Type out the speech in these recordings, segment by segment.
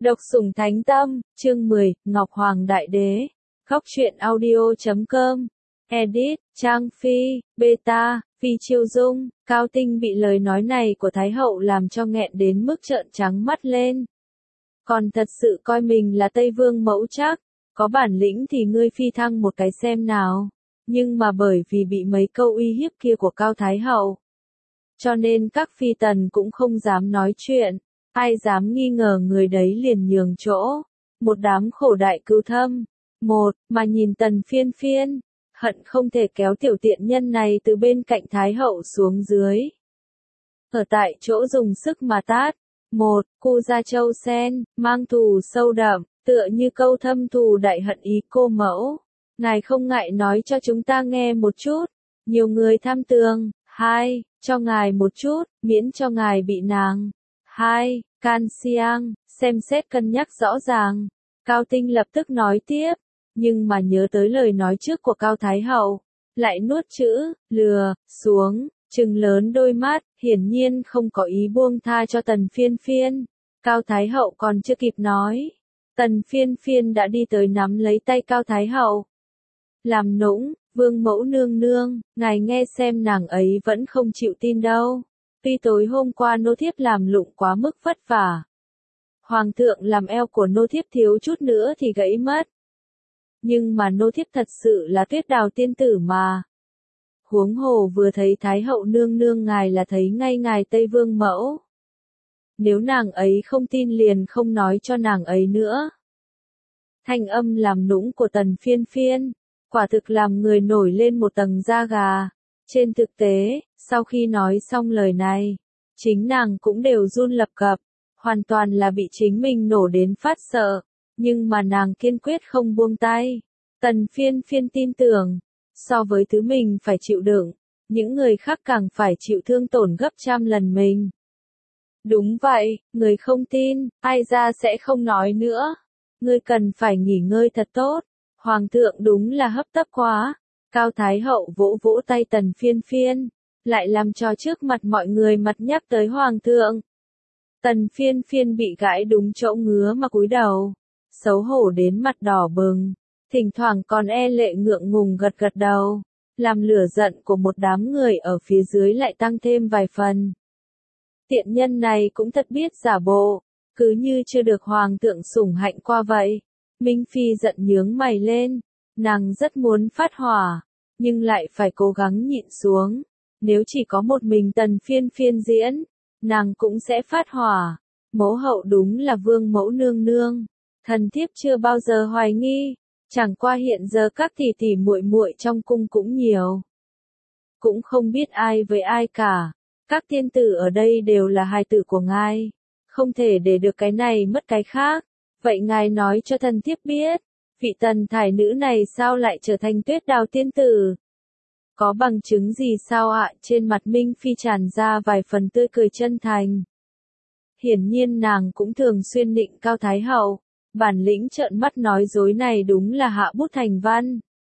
Độc sủng thánh tâm, chương 10, Ngọc Hoàng Đại Đế. Góc truyện audio.com. Edit, Trang Phi, Beta, Phi Chiêu Dung. Cao Tinh bị lời nói này của Thái Hậu làm cho nghẹn đến mức trợn trắng mắt lên. Còn thật sự coi mình là Tây Vương mẫu chắc, có bản lĩnh thì ngươi phi thăng một cái xem nào. Nhưng mà bởi vì bị mấy câu uy hiếp kia của Cao Thái Hậu, cho nên các phi tần cũng không dám nói chuyện. Ai dám nghi ngờ người đấy liền nhường chỗ. Một đám khổ đại cứu thâm. Một, mà nhìn Tần Phiên Phiên, hận không thể kéo tiểu tiện nhân này từ bên cạnh Thái Hậu xuống dưới. Ở tại chỗ dùng sức mà tát. Một, cu gia châu sen, mang thù sâu đậm, tựa như câu thâm thù đại hận ý cô mẫu. Ngài không ngại nói cho chúng ta nghe một chút. Nhiều người tham tường. Hai, cho ngài một chút, miễn cho ngài bị nàng. Hai, Can Siang, xem xét cân nhắc rõ ràng. Cao Tinh lập tức nói tiếp, nhưng mà nhớ tới lời nói trước của Cao Thái Hậu, lại nuốt chữ, lừa, xuống, trừng lớn đôi mắt, hiển nhiên không có ý buông tha cho Tần Phiên Phiên. Cao Thái Hậu còn chưa kịp nói, Tần Phiên Phiên đã đi tới nắm lấy tay Cao Thái Hậu. Làm nũng, Vương mẫu nương nương, ngài nghe xem nàng ấy vẫn không chịu tin đâu. Tuy tối hôm qua nô thiếp làm lụng quá mức vất vả. Hoàng thượng làm eo của nô thiếp thiếu chút nữa thì gãy mất. Nhưng mà nô thiếp thật sự là Tuyết Đào tiên tử mà. Huống hồ vừa thấy Thái Hậu nương nương ngài là thấy ngay ngài Tây Vương mẫu. Nếu nàng ấy không tin liền không nói cho nàng ấy nữa. Thanh âm làm nũng của Tần Phiên Phiên, quả thực làm người nổi lên một tầng da gà. Trên thực tế, sau khi nói xong lời này, chính nàng cũng đều run lập cập, hoàn toàn là bị chính mình nổ đến phát sợ, nhưng mà nàng kiên quyết không buông tay. Tần Phiên Phiên tin tưởng, so với thứ mình phải chịu đựng, những người khác càng phải chịu thương tổn gấp trăm lần mình. Đúng vậy, người không tin, ai ra sẽ không nói nữa. Ngươi cần phải nghỉ ngơi thật tốt, Hoàng thượng đúng là hấp tấp quá. Cao Thái Hậu vỗ vỗ tay Tần Phiên Phiên, lại làm cho trước mặt mọi người mặt nhắc tới Hoàng thượng. Tần Phiên Phiên bị gãi đúng chỗ ngứa mà cúi đầu, xấu hổ đến mặt đỏ bừng, thỉnh thoảng còn e lệ ngượng ngùng gật gật đầu, làm lửa giận của một đám người ở phía dưới lại tăng thêm vài phần. Tiện nhân này cũng thật biết giả bộ, cứ như chưa được Hoàng thượng sủng hạnh qua vậy. Minh Phi giận nhướng mày lên. Nàng rất muốn phát hỏa, nhưng lại phải cố gắng nhịn xuống. Nếu chỉ có một mình Tần Phiên Phiên diễn, nàng cũng sẽ phát hỏa. Mẫu hậu đúng là vương mẫu nương nương. Thần thiếp chưa bao giờ hoài nghi, chẳng qua hiện giờ các tỷ tỷ muội muội trong cung cũng nhiều. Cũng không biết ai với ai cả. Các tiên tử ở đây đều là hài tử của ngài. Không thể để được cái này mất cái khác. Vậy ngài nói cho thần thiếp biết. Vị tần thải nữ này sao lại trở thành Tuyết Đào tiên tử? Có bằng chứng gì sao ạ? Trên mặt Minh Phi tràn ra vài phần tươi cười chân thành. Hiển nhiên nàng cũng thường xuyên nịnh Cao Thái Hậu. Bản lĩnh trợn mắt nói dối này đúng là hạ bút thành văn.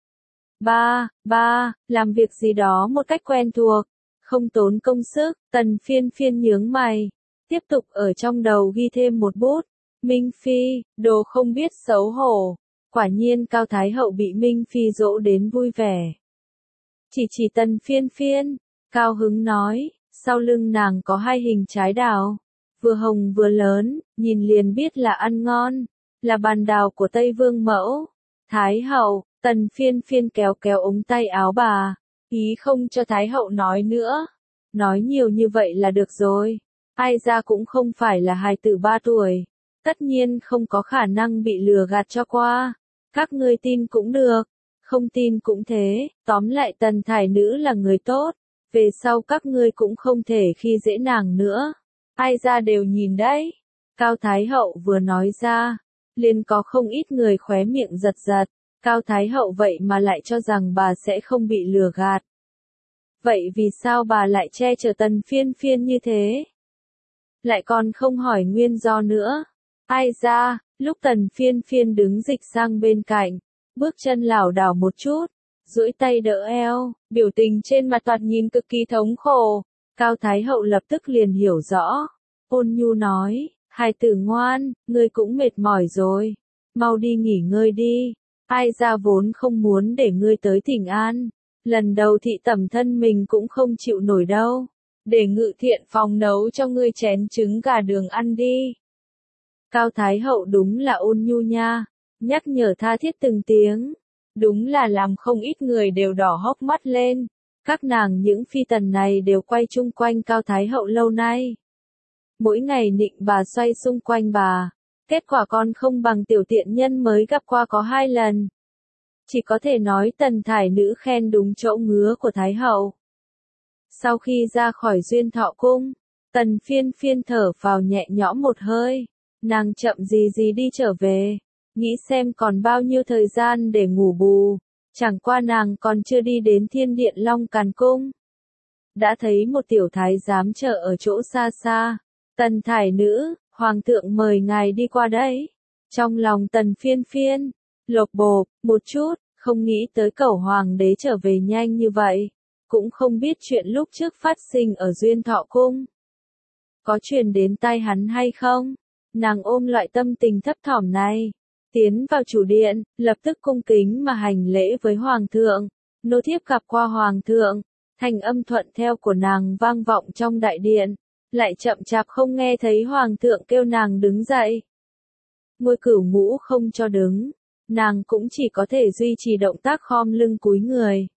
Làm việc gì đó một cách quen thuộc, không tốn công sức. Tần Phiên Phiên nhướng mày, tiếp tục ở trong đầu ghi thêm một bút. Minh Phi, đồ không biết xấu hổ. Quả nhiên Cao Thái Hậu bị Minh Phi dỗ đến vui vẻ. Chỉ Tần Phiên Phiên, cao hứng nói, sau lưng nàng có hai hình trái đào, vừa hồng vừa lớn, nhìn liền biết là ăn ngon, là bàn đào của Tây Vương mẫu. Thái Hậu, Tần Phiên Phiên kéo kéo ống tay áo bà, ý không cho Thái Hậu nói nữa. Nói nhiều như vậy là được rồi, ai ra cũng không phải là hài tử 3 tuổi, tất nhiên không có khả năng bị lừa gạt cho qua. Các ngươi tin cũng được, không tin cũng thế, tóm lại Tần thải nữ là người tốt, về sau các ngươi cũng không thể khi dễ nàng nữa. Ai ra đều nhìn đấy. Cao Thái Hậu vừa nói ra, liền có không ít người khóe miệng giật giật. Cao Thái Hậu vậy mà lại cho rằng bà sẽ không bị lừa gạt. Vậy vì sao bà lại che chở Tần Phiên Phiên như thế? Lại còn không hỏi nguyên do nữa. Ai ra, lúc Tần Phiên Phiên đứng dịch sang bên cạnh, bước chân lảo đảo một chút, duỗi tay đỡ eo, biểu tình trên mặt thoạt nhìn cực kỳ thống khổ. Cao Thái Hậu lập tức liền hiểu rõ, ôn nhu nói, Hài tử ngoan, ngươi cũng mệt mỏi rồi. Mau đi nghỉ ngơi đi. Ai ra vốn không muốn để ngươi tới thỉnh an. Lần đầu thị tẩm thân mình cũng không chịu nổi đâu. Để Ngự Thiện phòng nấu cho ngươi chén trứng gà đường ăn đi. Cao Thái Hậu đúng là ôn nhu nha, nhắc nhở tha thiết từng tiếng. Đúng là làm không ít người đều đỏ hốc mắt lên. Các nàng những phi tần này đều quay chung quanh Cao Thái Hậu lâu nay. Mỗi ngày nịnh bà xoay xung quanh bà. Kết quả còn không bằng tiểu tiện nhân mới gặp qua có 2 lần. Chỉ có thể nói Tần Thải Nữ khen đúng chỗ ngứa của Thái Hậu. Sau khi ra khỏi Duyên Thọ Cung, Tần Phiên Phiên thở vào nhẹ nhõm một hơi. Nàng chậm gì gì đi trở về, nghĩ xem còn bao nhiêu thời gian để ngủ bù. Chẳng qua nàng còn chưa đi đến Thiên Điện Long Càn Cung. Đã thấy một tiểu thái giám chờ ở chỗ xa xa. Tần Thải Nữ, Hoàng thượng mời ngài đi qua đây. Trong lòng Tần Phiên Phiên, lột bột, một chút, không nghĩ tới Cẩu Hoàng đế trở về nhanh như vậy. Cũng không biết chuyện lúc trước phát sinh ở Duyên Thọ Cung. Có truyền đến tai hắn hay không? Nàng ôm loại tâm tình thấp thỏm này. Tiến vào chủ điện, lập tức cung kính mà hành lễ với Hoàng thượng. Nô thiếp gặp qua Hoàng thượng. Thành âm thuận theo của nàng vang vọng trong đại điện. Lại chậm chạp không nghe thấy Hoàng thượng kêu nàng đứng dậy. Ngôi Cửu Ngũ không cho đứng. Nàng cũng chỉ có thể duy trì động tác khom lưng cúi người.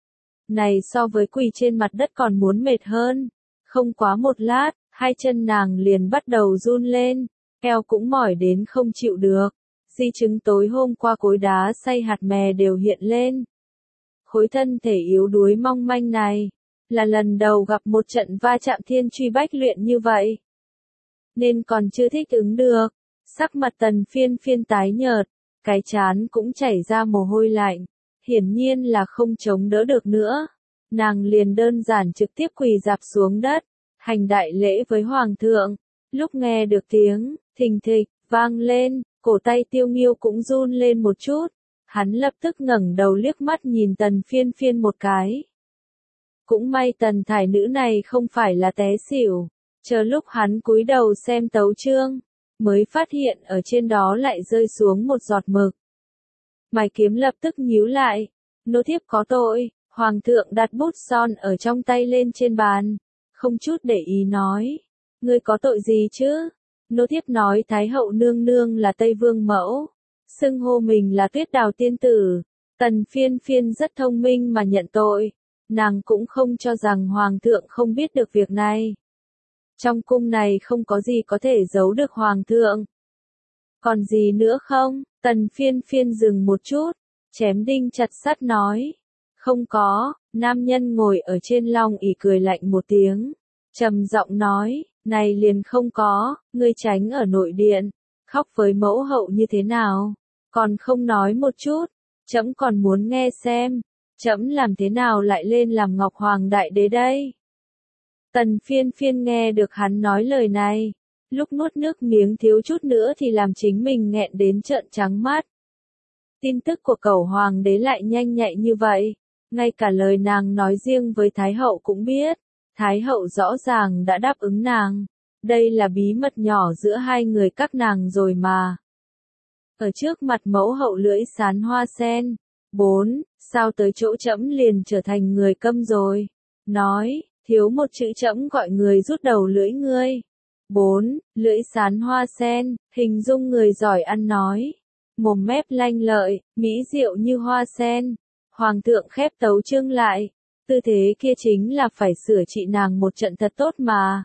Này so với quỳ trên mặt đất còn muốn mệt hơn. Không quá một lát, 2 chân nàng liền bắt đầu run lên. Eo cũng mỏi đến không chịu được. Di chứng tối hôm qua cối đá xay hạt mè đều hiện lên. Khối thân thể yếu đuối mong manh này, là lần đầu gặp một trận va chạm thiên truy bách luyện như vậy. Nên còn chưa thích ứng được. Sắc mặt Tần Phiên Phiên tái nhợt, cái trán cũng chảy ra mồ hôi lạnh. Hiển nhiên là không chống đỡ được nữa. Nàng liền đơn giản trực tiếp quỳ rạp xuống đất, hành đại lễ với Hoàng thượng. Lúc nghe được tiếng thình thịch vang lên, cổ tay Tiêu Nghiêu cũng run lên một chút. Hắn lập tức ngẩng đầu liếc mắt nhìn Tần Phiên Phiên một cái. Cũng may Tần Thải Nữ này không phải là té xỉu. Chờ lúc hắn cúi đầu xem tấu chương, mới phát hiện ở trên đó lại rơi xuống một giọt mực. Mày kiếm lập tức nhíu lại. Nô thiếp có tội. Hoàng thượng đặt bút son ở trong tay lên trên bàn. Không chút để ý nói. Ngươi có tội gì chứ? Nô thiếp nói Thái Hậu nương nương là Tây Vương mẫu. Xưng hô mình là Tuyết Đào tiên tử. Tần Phiên Phiên rất thông minh mà nhận tội. Nàng cũng không cho rằng Hoàng thượng không biết được việc này. Trong cung này không có gì có thể giấu được Hoàng thượng. Còn gì nữa không? Tần Phiên Phiên dừng một chút, chém đinh chặt sắt nói. Không có. Nam nhân ngồi ở trên long ỷ cười lạnh một tiếng, trầm giọng nói, này liền không có. Ngươi tránh ở nội điện, khóc với mẫu hậu như thế nào, còn không nói một chút. Trẫm còn muốn nghe xem, trẫm làm thế nào lại lên làm Ngọc Hoàng đại đế đây. Tần Phiên Phiên nghe được hắn nói lời này, lúc nuốt nước miếng thiếu chút nữa thì làm chính mình nghẹn đến trợn trắng mắt. Tin tức của Cẩu Hoàng đế lại nhanh nhạy như vậy, ngay cả lời nàng nói riêng với Thái Hậu cũng biết. Thái Hậu rõ ràng đã đáp ứng nàng. Đây là bí mật nhỏ giữa hai người các nàng rồi mà. Ở trước mặt mẫu hậu lưỡi sán hoa sen. 4. Sao tới chỗ trẫm liền trở thành người câm rồi. Nói, thiếu một chữ trẫm gọi người rút đầu lưỡi ngươi. 4. Lưỡi sán hoa sen, hình dung người giỏi ăn nói. Mồm mép lanh lợi, mỹ diệu như hoa sen. Hoàng thượng khép tấu chương lại. Tư thế kia chính là phải sửa trị nàng một trận thật tốt mà.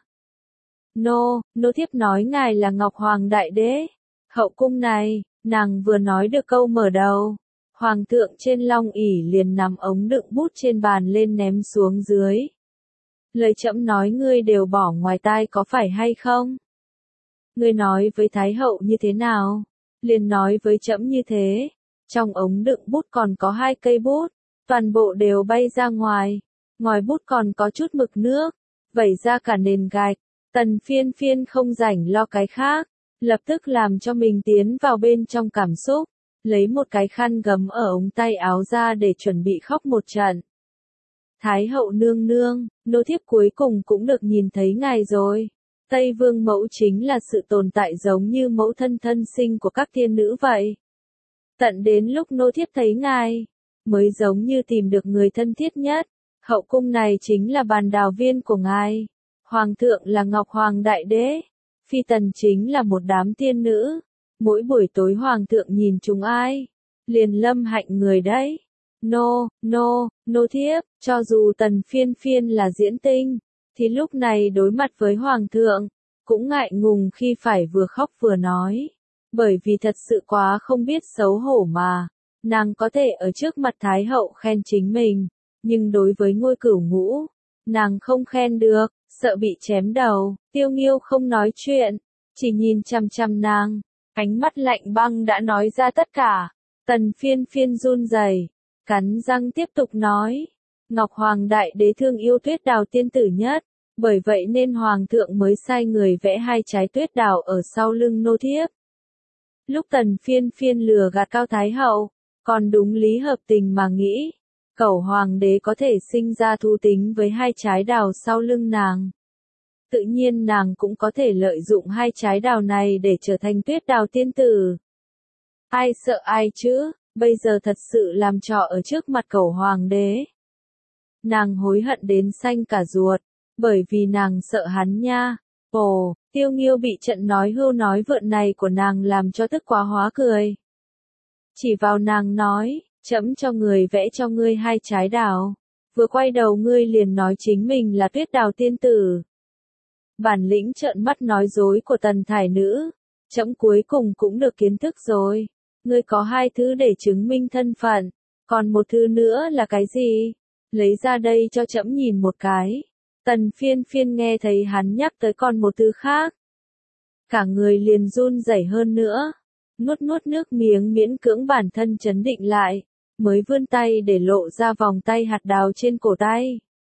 Nô thiếp nói ngài là Ngọc Hoàng đại đế. Hậu cung này, nàng vừa nói được câu mở đầu. Hoàng thượng trên long ỷ liền nắm ống đựng bút trên bàn lên ném xuống dưới. Lời trẫm nói ngươi đều bỏ ngoài tai có phải hay không? Ngươi nói với Thái Hậu như thế nào? Liền nói với trẫm như thế. Trong ống đựng bút còn có 2 cây bút, toàn bộ đều bay ra ngoài. Ngòi bút còn có chút mực nước, vẩy ra cả nền gạch. Tần Phiên Phiên không rảnh lo cái khác, lập tức làm cho mình tiến vào bên trong cảm xúc, lấy một cái khăn gấm ở ống tay áo ra để chuẩn bị khóc một trận. Thái Hậu nương nương, nô thiếp cuối cùng cũng được nhìn thấy ngài rồi. Tây Vương mẫu chính là sự tồn tại giống như mẫu thân thân sinh của các thiên nữ vậy. Tận đến lúc nô thiếp thấy ngài, mới giống như tìm được người thân thiết nhất. Hậu cung này chính là bàn đào viên của ngài. Hoàng thượng là Ngọc Hoàng Đại Đế. Phi tần chính là một đám tiên nữ. Mỗi buổi tối hoàng thượng nhìn chúng ai, liền lâm hạnh người đấy. Nô thiếp, cho dù tần phiên phiên là diễn tinh, thì lúc này đối mặt với hoàng thượng, cũng ngại ngùng khi phải vừa khóc vừa nói. Bởi vì thật sự quá không biết xấu hổ mà. Nàng có thể ở trước mặt Thái hậu khen chính mình, nhưng đối với Ngôi Cửu Ngũ, nàng không khen được, sợ bị chém đầu. Tiêu Nghiêu không nói chuyện, chỉ nhìn chằm chằm nàng, ánh mắt lạnh băng đã nói ra tất cả. Tần phiên phiên run rẩy, cắn răng tiếp tục nói, Ngọc Hoàng Đại Đế thương yêu tuyết đào tiên tử nhất, bởi vậy nên Hoàng thượng mới sai người vẽ 2 trái tuyết đào ở sau lưng nô thiếp. Lúc tần phiên phiên lừa gạt Cao Thái hậu, còn đúng lý hợp tình mà nghĩ, Cẩu Hoàng đế có thể sinh ra thú tính với 2 trái đào sau lưng nàng. Tự nhiên nàng cũng có thể lợi dụng 2 trái đào này để trở thành tuyết đào tiên tử. Ai sợ ai chứ, bây giờ thật sự làm trò ở trước mặt Cẩu Hoàng đế. Nàng hối hận đến xanh cả ruột, bởi vì nàng sợ hắn nha. Ồ, Tiêu Nghiêu bị trận nói hưu nói vượn này của nàng làm cho tức quá hóa cười. Chỉ vào nàng nói, trẫm cho người vẽ cho ngươi 2 trái đào. Vừa quay đầu ngươi liền nói chính mình là tuyết đào tiên tử. Bản lĩnh trợn mắt nói dối của tần thải nữ, trẫm cuối cùng cũng được kiến thức rồi. Ngươi có 2 thứ để chứng minh thân phận, còn một thứ nữa là cái gì? Lấy ra đây cho trẫm nhìn một cái. Tần phiên phiên nghe thấy hắn nhắc tới còn một thứ khác. Cả người liền run rẩy hơn nữa. Nuốt nước miếng miễn cưỡng bản thân trấn định lại. Mới vươn tay để lộ ra vòng tay hạt đào trên cổ tay.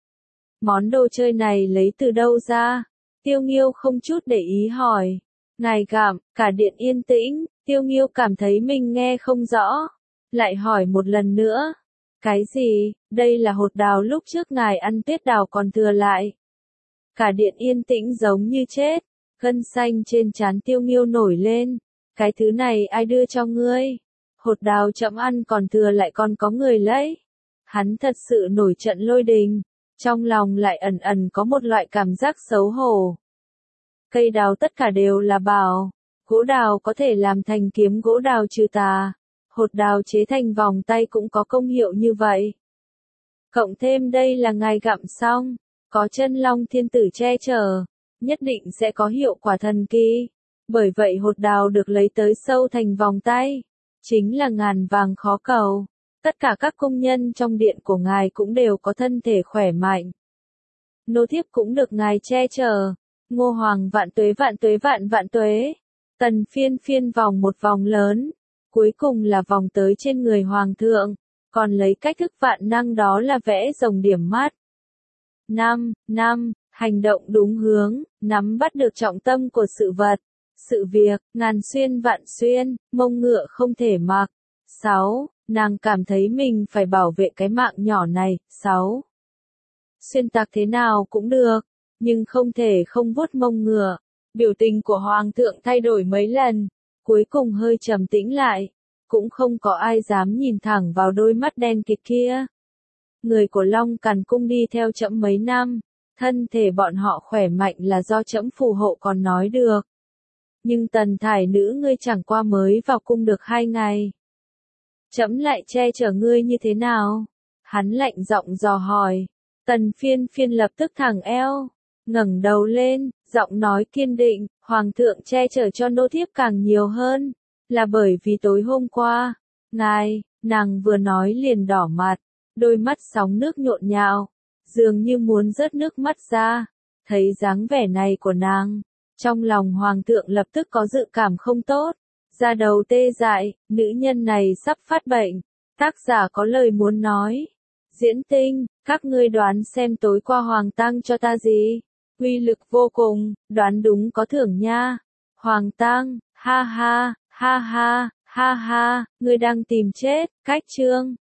Món đồ chơi này lấy từ đâu ra? Tiêu Nghiêu không chút để ý hỏi. Ngài cảm, cả điện yên tĩnh. Tiêu Nghiêu cảm thấy mình nghe không rõ. Lại hỏi một lần nữa. Cái gì? Đây là hột đào lúc trước ngài ăn tuyết đào còn thừa lại. Cả điện yên tĩnh giống như chết. Gân xanh trên trán Tiêu Nghiêu nổi lên. Cái thứ này ai đưa cho ngươi? Hột đào chậm ăn còn thừa lại còn có người lấy. Hắn thật sự nổi trận lôi đình. Trong lòng lại ẩn ẩn có một loại cảm giác xấu hổ. Cây đào tất cả đều là bảo. Gỗ đào có thể làm thành kiếm gỗ đào trừ tà. Hột đào chế thành vòng tay cũng có công hiệu như vậy. Cộng thêm đây là ngài gặm xong, có chân long thiên tử che chở, nhất định sẽ có hiệu quả thần kỳ. Bởi vậy hột đào được lấy tới sâu thành vòng tay, chính là ngàn vàng khó cầu. Tất cả các công nhân trong điện của ngài cũng đều có thân thể khỏe mạnh. Nô thiếp cũng được ngài che chở. Ngô Hoàng vạn tuế vạn tuế vạn vạn tuế. Tần phiên phiên vòng một vòng lớn. Cuối cùng là vòng tới trên người Hoàng thượng. Còn lấy cách thức vạn năng đó là vẽ rồng điểm mắt. 5. Hành động đúng hướng, nắm bắt được trọng tâm của sự vật, sự việc, ngàn xuyên vạn xuyên, mông ngựa không thể mặc. 6. Nàng cảm thấy mình phải bảo vệ cái mạng nhỏ này. 6. Xuyên tạc thế nào cũng được, nhưng không thể không vuốt mông ngựa. Biểu tình của Hoàng thượng thay đổi mấy lần, cuối cùng hơi trầm tĩnh lại. Cũng không có ai dám nhìn thẳng vào đôi mắt đen kịt kia. Người của Long Càn Cung đi theo trẫm mấy năm, thân thể bọn họ khỏe mạnh là do trẫm phù hộ còn nói được. Nhưng tần thải nữ ngươi chẳng qua mới vào cung được 2 ngày. Trẫm lại che chở ngươi như thế nào? Hắn lạnh giọng dò hỏi. Tần phiên phiên lập tức thẳng eo, ngẩng đầu lên, giọng nói kiên định, Hoàng thượng che chở cho nô thiếp càng nhiều hơn. Là bởi vì tối hôm qua, nàng vừa nói liền đỏ mặt, đôi mắt sóng nước nhộn nhạo, dường như muốn rớt nước mắt ra. Thấy dáng vẻ này của nàng, trong lòng Hoàng thượng lập tức có dự cảm không tốt, da đầu tê dại, nữ nhân này sắp phát bệnh. Tác giả có lời muốn nói. Diễn tinh, các ngươi đoán xem tối qua Hoàng tang cho ta gì? Uy lực vô cùng, đoán đúng có thưởng nha. Hoàng tang, ha ha, ngươi đang tìm chết, cách chương.